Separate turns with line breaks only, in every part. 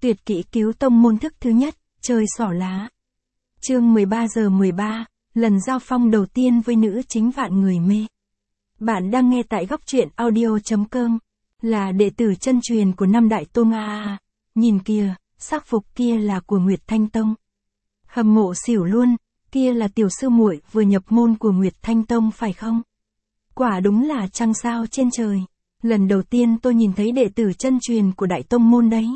Tuyệt kỹ cứu tông môn thức thứ nhất, chơi xỏ lá. Chương 13:13, lần giao phong đầu tiên với nữ chính vạn người mê. Bạn đang nghe tại góc truyện audio.com, là đệ tử chân truyền của năm đại tông a. Nhìn kìa, sắc phục kia là của Nguyệt Thanh Tông. Hâm mộ xỉu luôn, kia là tiểu sư muội vừa nhập môn của Nguyệt Thanh Tông phải không? Quả đúng là trăng sao trên trời. Lần đầu tiên tôi nhìn thấy đệ tử chân truyền của đại tông môn đấy.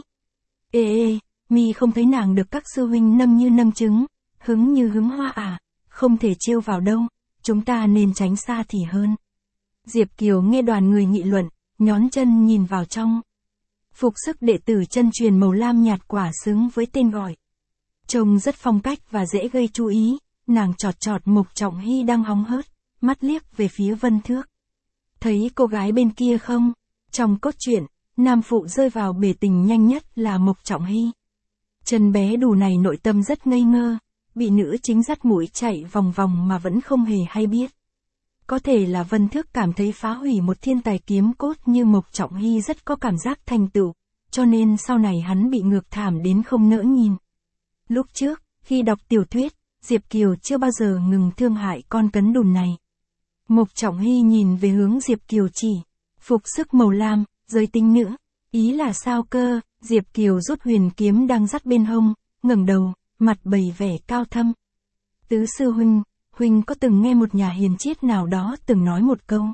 Ê, mi không thấy nàng được các sư huynh nâng như nâng trứng, hứng như hứng hoa à, không thể trêu vào đâu, chúng ta nên tránh xa thì hơn. Diệp Kiều nghe đoàn người nghị luận, nhón chân nhìn vào trong. Phục sức đệ tử chân truyền màu lam nhạt quả xứng với tên gọi. Trông rất phong cách và dễ gây chú ý, nàng chọt chọt Mục Trọng Hy đang hóng hớt, mắt liếc về phía Vân Thước. Thấy cô gái bên kia không? Trong cốt truyện, nam phụ rơi vào bể tình nhanh nhất là Mục Trọng Hy. Chân bé đù này nội tâm rất ngây ngơ, bị nữ chính dắt mũi chạy vòng vòng mà vẫn không hề hay biết. Có thể là Vân Thước cảm thấy phá hủy một thiên tài kiếm cốt như Mục Trọng Hy rất có cảm giác thành tựu, cho nên sau này hắn bị ngược thảm đến không nỡ nhìn. Lúc trước, khi đọc tiểu thuyết, Diệp Kiều chưa bao giờ ngừng thương hại con cấn đùn này. Mục Trọng Hy nhìn về hướng Diệp Kiều chỉ, phục sức màu lam, giới tính nữ, ý là sao cơ? Diệp Kiều rút huyền kiếm đang dắt bên hông, ngẩng đầu, mặt bày vẻ cao thâm. Tứ sư huynh có từng nghe một nhà hiền triết nào đó từng nói một câu.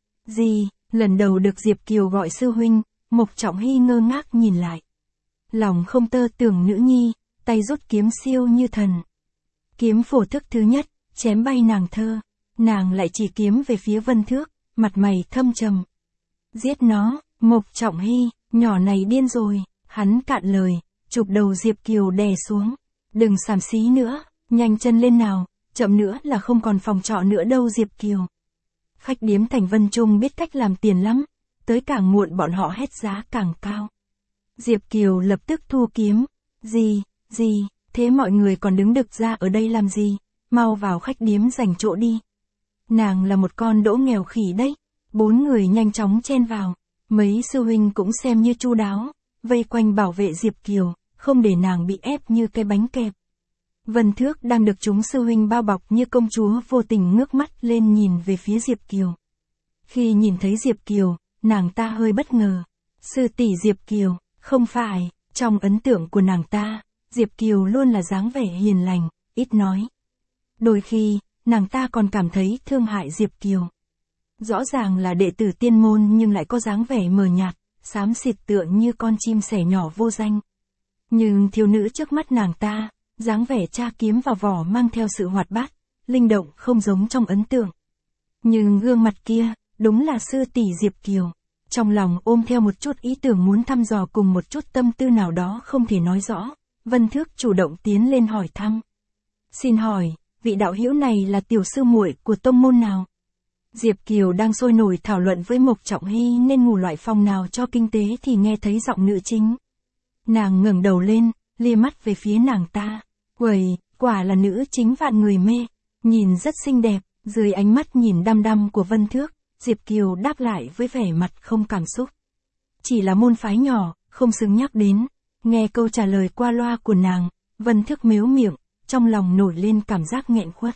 Gì? Lần đầu được Diệp Kiều gọi sư huynh, Mục Trọng Hy ngơ ngác nhìn lại. Lòng không tơ tưởng nữ nhi, tay rút kiếm siêu như thần. Kiếm phổ thức thứ nhất, chém bay nàng thơ. Nàng lại chỉ kiếm về phía Vân Thước, mặt mày thâm trầm. Giết nó, Mục Trọng Hy, nhỏ này điên rồi, hắn cạn lời, chụp đầu Diệp Kiều đè xuống. Đừng xàm xí nữa, nhanh chân lên nào, chậm nữa là không còn phòng trọ nữa đâu Diệp Kiều. Khách điếm Thành Vân Trung biết cách làm tiền lắm, tới càng muộn bọn họ hét giá càng cao. Diệp Kiều lập tức thu kiếm. Gì, thế mọi người còn đứng đực ra ở đây làm gì, mau vào khách điếm dành chỗ đi. Nàng là một con đỗ nghèo khỉ đấy. 4 người nhanh chóng chen vào, mấy sư huynh cũng xem như chu đáo, vây quanh bảo vệ Diệp Kiều, không để nàng bị ép như cái bánh kẹp. Vân Thước đang được chúng sư huynh bao bọc như công chúa vô tình ngước mắt lên nhìn về phía Diệp Kiều. Khi nhìn thấy Diệp Kiều, nàng ta hơi bất ngờ. Sư tỷ Diệp Kiều, không phải, trong ấn tượng của nàng ta, Diệp Kiều luôn là dáng vẻ hiền lành, ít nói. Đôi khi, nàng ta còn cảm thấy thương hại Diệp Kiều. Rõ ràng là đệ tử tiên môn nhưng lại có dáng vẻ mờ nhạt, xám xịt tựa như con chim sẻ nhỏ vô danh. Nhưng thiếu nữ trước mắt nàng ta, dáng vẻ tra kiếm vào vỏ mang theo sự hoạt bát, linh động không giống trong ấn tượng. Nhưng gương mặt kia, đúng là sư tỷ Diệp Kiều. Trong lòng ôm theo một chút ý tưởng muốn thăm dò cùng một chút tâm tư nào đó không thể nói rõ, Vân Thước chủ động tiến lên hỏi thăm. Xin hỏi, vị đạo hữu này là tiểu sư muội của tông môn nào? Diệp Kiều đang sôi nổi thảo luận với Mục Trọng Hy nên ngủ loại phòng nào cho kinh tế thì nghe thấy giọng nữ chính. Nàng ngẩng đầu lên, lia mắt về phía nàng ta. Uầy, quả là nữ chính vạn người mê, nhìn rất xinh đẹp. Dưới ánh mắt nhìn đăm đăm của Vân Thước, Diệp Kiều đáp lại với vẻ mặt không cảm xúc. Chỉ là môn phái nhỏ, không xứng nhắc đến. Nghe câu trả lời qua loa của nàng, Vân Thước mếu miệng, trong lòng nổi lên cảm giác nghẹn khuất.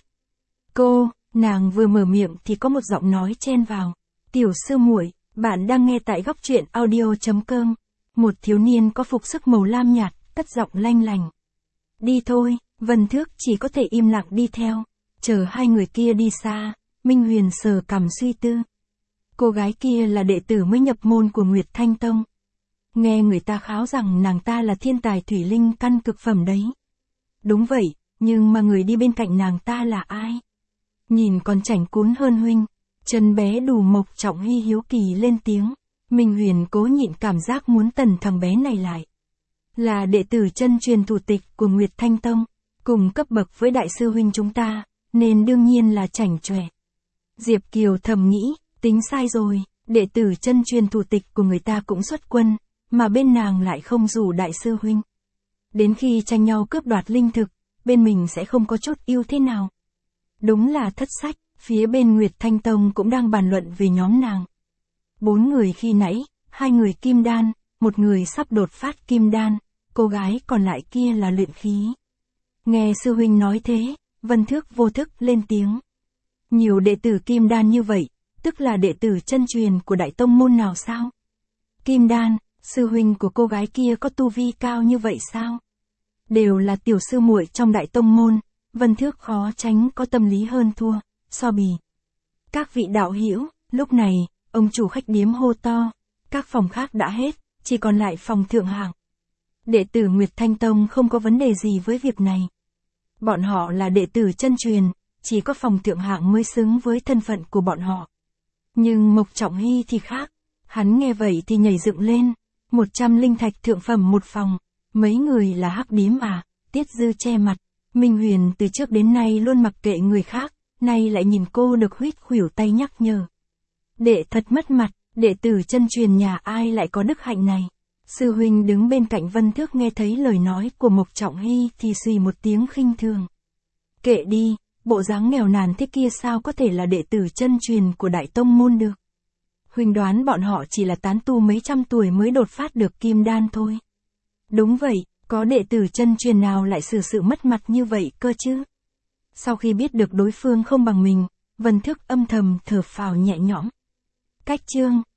Nàng vừa mở miệng thì có một giọng nói chen vào. Tiểu sư muội, bạn đang nghe tại góc truyện audio.com. Một thiếu niên có phục sức màu lam nhạt, cất giọng lanh lành. Đi thôi, Vân Thước chỉ có thể im lặng đi theo. Chờ hai người kia đi xa, Minh Huyền sờ cằm suy tư. Cô gái kia là đệ tử mới nhập môn của Nguyệt Thanh Tông. Nghe người ta kháo rằng nàng ta là thiên tài thủy linh căn cực phẩm đấy. Đúng vậy, nhưng mà người đi bên cạnh nàng ta là ai? Nhìn còn chảnh cún hơn huynh. Chân bé đù Mục Trọng Hy hiếu kỳ lên tiếng. Minh Huyền cố nhịn cảm giác muốn tần thằng bé này lại. Là đệ tử chân truyền thủ tịch của Nguyệt Thanh Tông, cùng cấp bậc với đại sư huynh chúng ta, nên đương nhiên là chảnh chọe. Diệp Kiều thầm nghĩ, tính sai rồi, đệ tử chân truyền thủ tịch của người ta cũng xuất quân, mà bên nàng lại không rủ đại sư huynh. Đến khi tranh nhau cướp đoạt linh thực, bên mình sẽ không có chút ưu thế nào. Đúng là thất sách, phía bên Nguyệt Thanh Tông cũng đang bàn luận về nhóm nàng. 4 người khi nãy, 2 người kim đan, 1 người sắp đột phát kim đan, cô gái còn lại kia là luyện khí. Nghe sư huynh nói thế, Vân Thước vô thức lên tiếng. Nhiều đệ tử kim đan như vậy, tức là đệ tử chân truyền của đại tông môn nào sao? Kim đan, sư huynh của cô gái kia có tu vi cao như vậy sao? Đều là tiểu sư muội trong đại tông môn, Vân Thước khó tránh có tâm lý hơn thua, so bì. Các vị đạo hữu, lúc này, ông chủ khách điếm hô to, các phòng khác đã hết, chỉ còn lại phòng thượng hạng. Đệ tử Nguyệt Thanh Tông không có vấn đề gì với việc này. Bọn họ là đệ tử chân truyền, chỉ có phòng thượng hạng mới xứng với thân phận của bọn họ. Nhưng Mộc Trọng Hy thì khác, hắn nghe vậy thì nhảy dựng lên, 100 linh thạch thượng phẩm một phòng, mấy người là hắc điếm à, Tiết Dư che mặt, Minh Huyền từ trước đến nay luôn mặc kệ người khác, nay lại nhìn cô được huýt khuỷu tay nhắc nhở. Đệ thật mất mặt, đệ tử chân truyền nhà ai lại có đức hạnh này. Sư huynh đứng bên cạnh Vân Thước nghe thấy lời nói của Mộc Trọng Hy thì xì một tiếng khinh thường. Kệ đi, bộ dáng nghèo nàn thế kia sao có thể là đệ tử chân truyền của đại tông môn được. Huynh đoán bọn họ chỉ là tán tu mấy trăm tuổi mới đột phát được kim đan thôi. Đúng vậy, có đệ tử chân truyền nào lại xử sự mất mặt như vậy cơ chứ? Sau khi biết được đối phương không bằng mình, Vân Thước âm thầm thở phào nhẹ nhõm. Cách chương